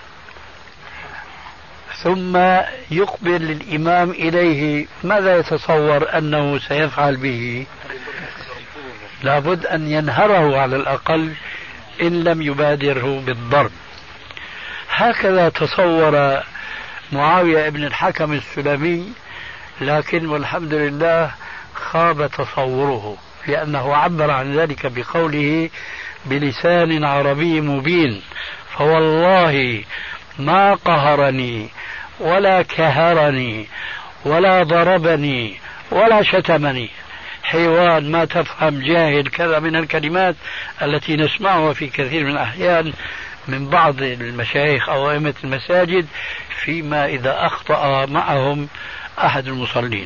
ثم يقبل الإمام إليه، ماذا يتصور أنه سيفعل به؟ لابد أن ينهره على الأقل إن لم يبادره بالضرب. هكذا تصور معاوية ابن الحكم السلمي، لكن والحمد لله خاب تصوره، لأنه عبر عن ذلك بقوله بلسان عربي مبين: فوالله ما قهرني ولا كهرني ولا ضربني ولا شتمني. حيوان، ما تفهم، جاهل، كذا من الكلمات التي نسمعها في كثير من الأحيان من بعض المشايخ أو أئمة المساجد فيما إذا أخطأ معهم أحد المصلين.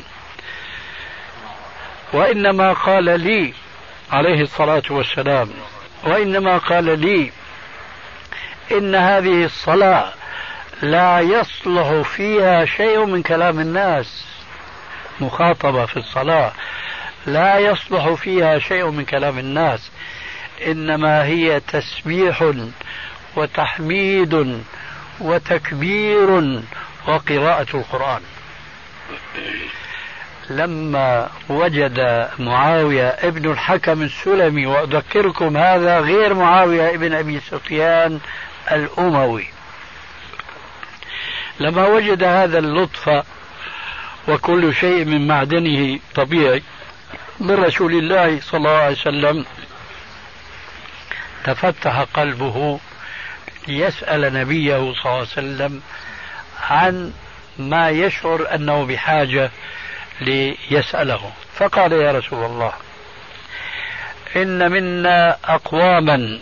وإنما قال لي عليه الصلاة والسلام، وإنما قال لي: إن هذه الصلاة لا يصلح فيها شيء من كلام الناس. مخاطبة في الصلاة لا يصلح فيها شيء من كلام الناس، إنما هي تسبيح وتحميد وتكبير وقراءة القرآن. لما وجد معاوية ابن الحكم السلمي، وأذكركم هذا غير معاوية ابن أبي سفيان الأموي، لما وجد هذا اللطف وكل شيء من معدنه طبيعي من رسول الله صلى الله عليه وسلم، تفتح قلبه ليسأل نبيه صلى الله عليه وسلم عن ما يشعر أنه بحاجة ليسأله. فقال: يا رسول الله، إن منا أقواما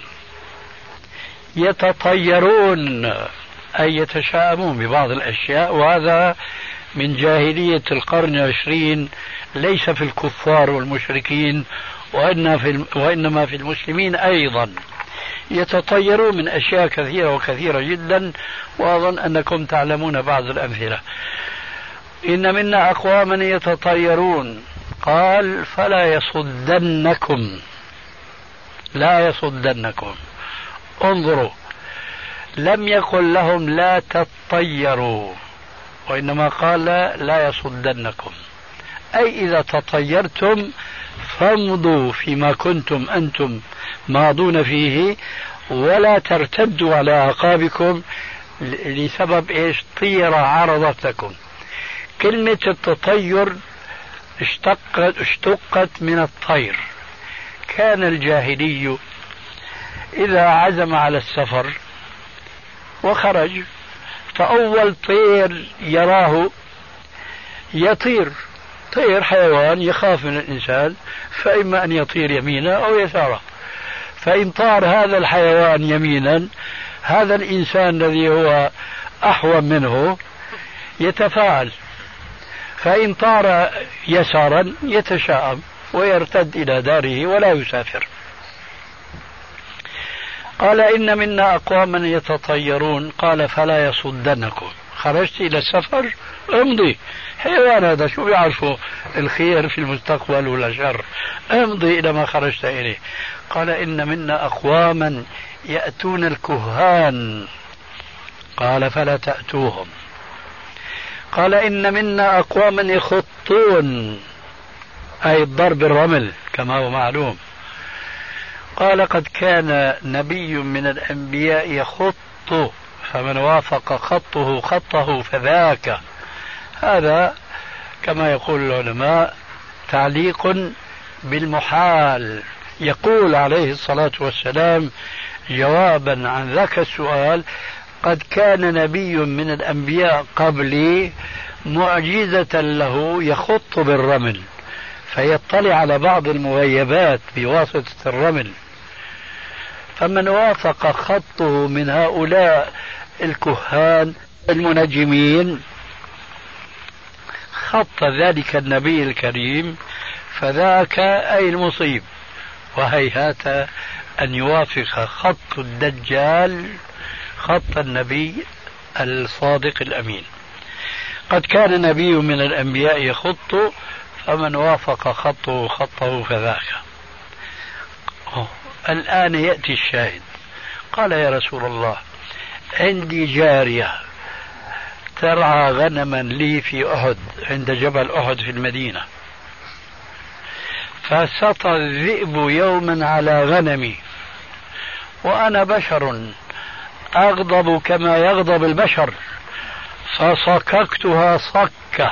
يتطيرون أي يتشاءمون ببعض الأشياء، وهذا من جاهلية القرن العشرين، ليس في الكفار والمشركين وإنما في المسلمين أيضا. يتطيرون من أشياء كثيرة وكثيرة جدا، وأظن أنكم تعلمون بعض الأمثلة. إن منا أقواما يتطيرون، قال فلا يصدنكم، لا يصدنكم. انظروا، لم يقل لهم لا تطيروا، وإنما قال لا يصدنكم، أي إذا تطيرتم فامضوا فيما كنتم أنتم ماضون فيه، ولا ترتدوا على أعقابكم لسبب إيش؟ طيرة عرضت لكم. كلمة التطير اشتقت من الطير. كان الجاهلي إذا عزم على السفر وخرج، فأول طير يراه يطير، طير حيوان يخاف من الإنسان، فإما أن يطير يمينا أو يسارا. فإن طار هذا الحيوان يمينا، هذا الإنسان الذي هو أحوم منه يتفاعل، فإن طار يسارا يتشاءم ويرتد إلى داره ولا يسافر. قال إن منا أقواما يتطيرون، قال فلا يصدنكم. خرجت إلى السفر امضي، حيوان هذا شو بيعرفوا الخير في المستقبل ولا شر، امضي إلى ما خرجت إليه. قال إن منا أقواما يأتون الكهان، قال فلا تأتوهم. قال إن منا أقواما يخطون، أي الضرب الرمل كما هو معلوم. قال قد كان نبي من الأنبياء يخط، فمن وافق خطه فذاك. هذا كما يقول العلماء تعليق بالمحال. يقول عليه الصلاة والسلام جوابا عن ذاك السؤال: قد كان نبي من الأنبياء قبلي معجزة له يخط بالرمل، فيطلع على بعض المغيبات بواسطة الرمل. فمن وافق خطه من هؤلاء الكهان المنجمين خط ذلك النبي الكريم، فذاك أي المصيب. وهيهات أن يوافق خط الدجال خط النبي الصادق الأمين. قد كان نبي من الأنبياء يخط، فمن وافق خطه فذاك. الآن يأتي الشاهد. قال يا رسول الله عندي جارية ترعى غنما لي في أحد، عند جبل أحد في المدينة، فسطى الذئب يوما على غنمي، وأنا بشر أغضب كما يغضب البشر، فصككتها صكة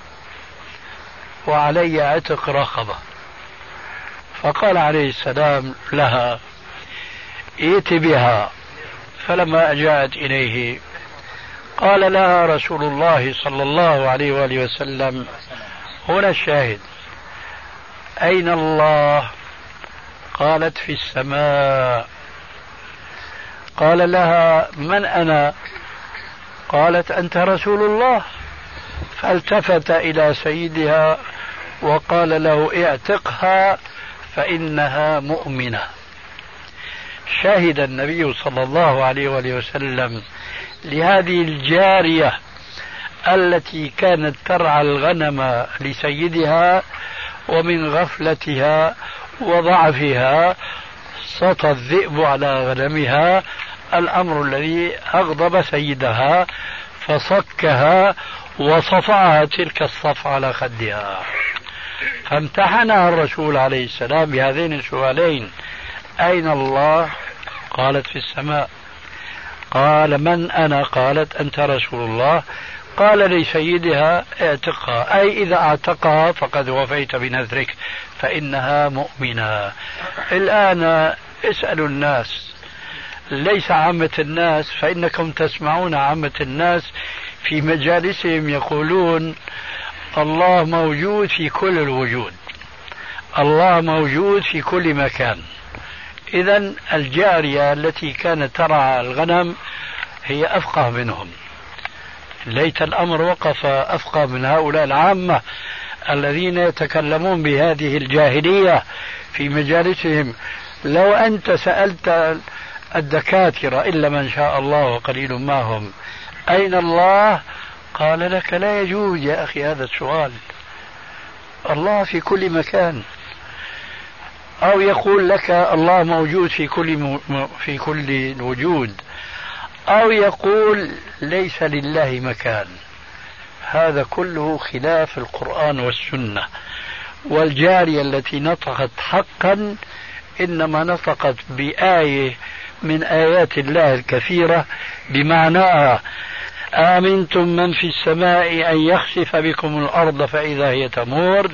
وعلي عتق رقبة. فقال عليه السلام لها: ائت بها. فلما جاءت إليه قال لها رسول الله صلى الله عليه وآله وسلم: هنا الشاهد، أين الله؟ قالت: في السماء. قال لها: من أنا؟ قالت: أنت رسول الله. فالتفت إلى سيدها وقال له: اعتقها فإنها مؤمنة. شهد النبي صلى الله عليه وآله وسلم لهذه الجارية التي كانت ترعى الغنم لسيدها، ومن غفلتها وضعفها سطى الذئب على غنمها، الأمر الذي أغضب سيدها، فصكها وصفعها تلك الصفعة على خدها. فامتحنها الرسول عليه السلام بهذين السؤالين: أين الله؟ قالت: في السماء. قال: من أنا؟ قالت: أنت رسول الله. قال لسيدها: اعتقها، أي إذا اعتقها فقد وفيت بنذرك فإنها مؤمنة. الآن اسألوا الناس، ليس عامة الناس، فإنكم تسمعون عامة الناس في مجالسهم يقولون الله موجود في كل الوجود، الله موجود في كل مكان. إذن الجارية التي كانت ترعى الغنم هي أفقه منهم. ليت الأمر وقف أفقه من هؤلاء العامة الذين يتكلمون بهذه الجاهلية في مجالسهم. لو أنت سألت الدكاترة إلا من شاء الله وقليل ما هم أين الله، قال لك لا يجوز يا أخي هذا السؤال. الله في كل مكان. أو يقول لك الله موجود في كل الوجود، أو يقول ليس لله مكان. هذا كله خلاف القرآن والسنة. والجارية التي نطقت حقا إنما نطقت بآية من آيات الله الكثيرة بمعناها: آمنتم من في السماء أن يخسف بكم الأرض فإذا هي تمور،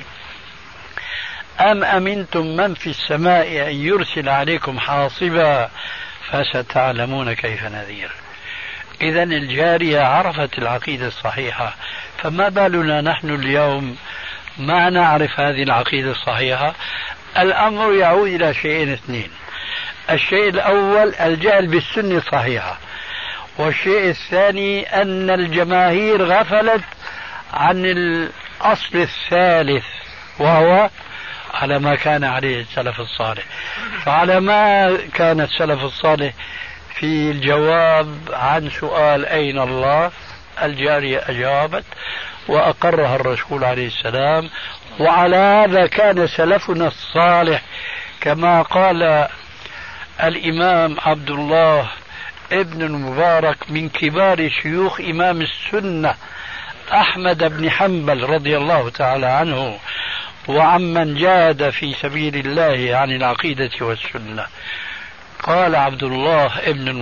أم أمنتم من في السماء أن يرسل عليكم حاصبا فستعلمون كيف نذير. إذن الجارية عرفت العقيدة الصحيحة، فما بالنا نحن اليوم ما نعرف هذه العقيدة الصحيحة؟ الأمر يعود إلى شيئين اثنين: الشيء الأول الجهل بالسنة الصحيحة، والشيء الثاني أن الجماهير غفلت عن الأصل الثالث وهو على ما كان عليه السلف الصالح. فعلى ما كان السلف الصالح في الجواب عن سؤال أين الله، الجارية أجابت وأقرها الرسول عليه السلام. وعلى هذا كان سلفنا الصالح، كما قال الإمام عبد الله ابن المبارك من كبار شيوخ إمام السنة أحمد بن حنبل رضي الله تعالى عنه وعمن جاهد في سبيل الله عن العقيدة والسنة. قال عبد الله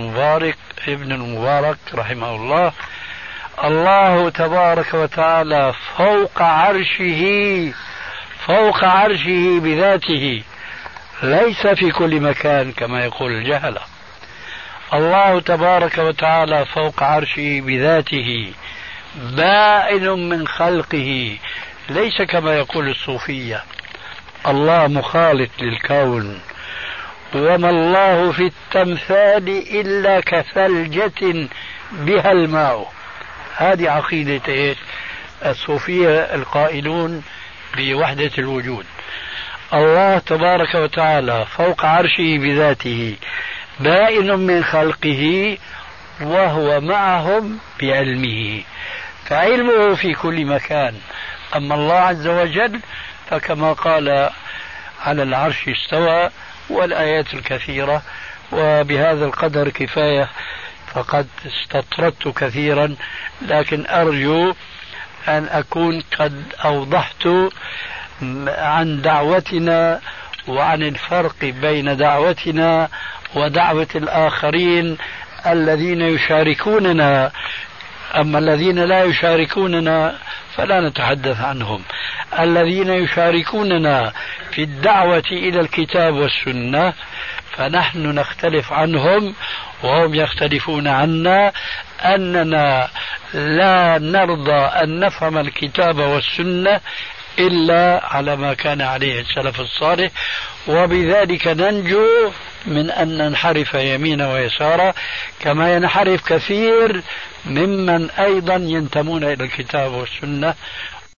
ابن المبارك رحمه الله: الله تبارك وتعالى فوق عرشه بذاته، ليس في كل مكان كما يقول الجهلة. الله تبارك وتعالى فوق عرشه بذاته، بائن من خلقه، ليس كما يقول الصوفية الله مخالط للكون. وما الله في التمثال إلا كثلجة بها الماء. هذه عقيدة الصوفية القائلون بوحدة الوجود. الله تبارك وتعالى فوق عرشه بذاته، بائن من خلقه، وهو معهم بعلمه، فعلمه في كل مكان. أما الله عز وجل فكما قال على العرش استوى، والآيات الكثيرة. وبهذا القدر كفاية، فقد استطردت كثيرا، لكن أرجو أن أكون قد أوضحت عن دعوتنا وعن الفرق بين دعوتنا ودعوة الآخرين الذين يشاركوننا. أما الذين لا يشاركوننا فلا نتحدث عنهم. الذين يشاركوننا في الدعوة إلى الكتاب والسنة فنحن نختلف عنهم وهم يختلفون عنا، أننا لا نرضى أن نفهم الكتاب والسنة إلا على ما كان عليه السلف الصالح، وبذلك ننجو من أن ننحرف يمينا ويسارا كما ينحرف كثير ممن أيضا ينتمون إلى الكتاب والسنة.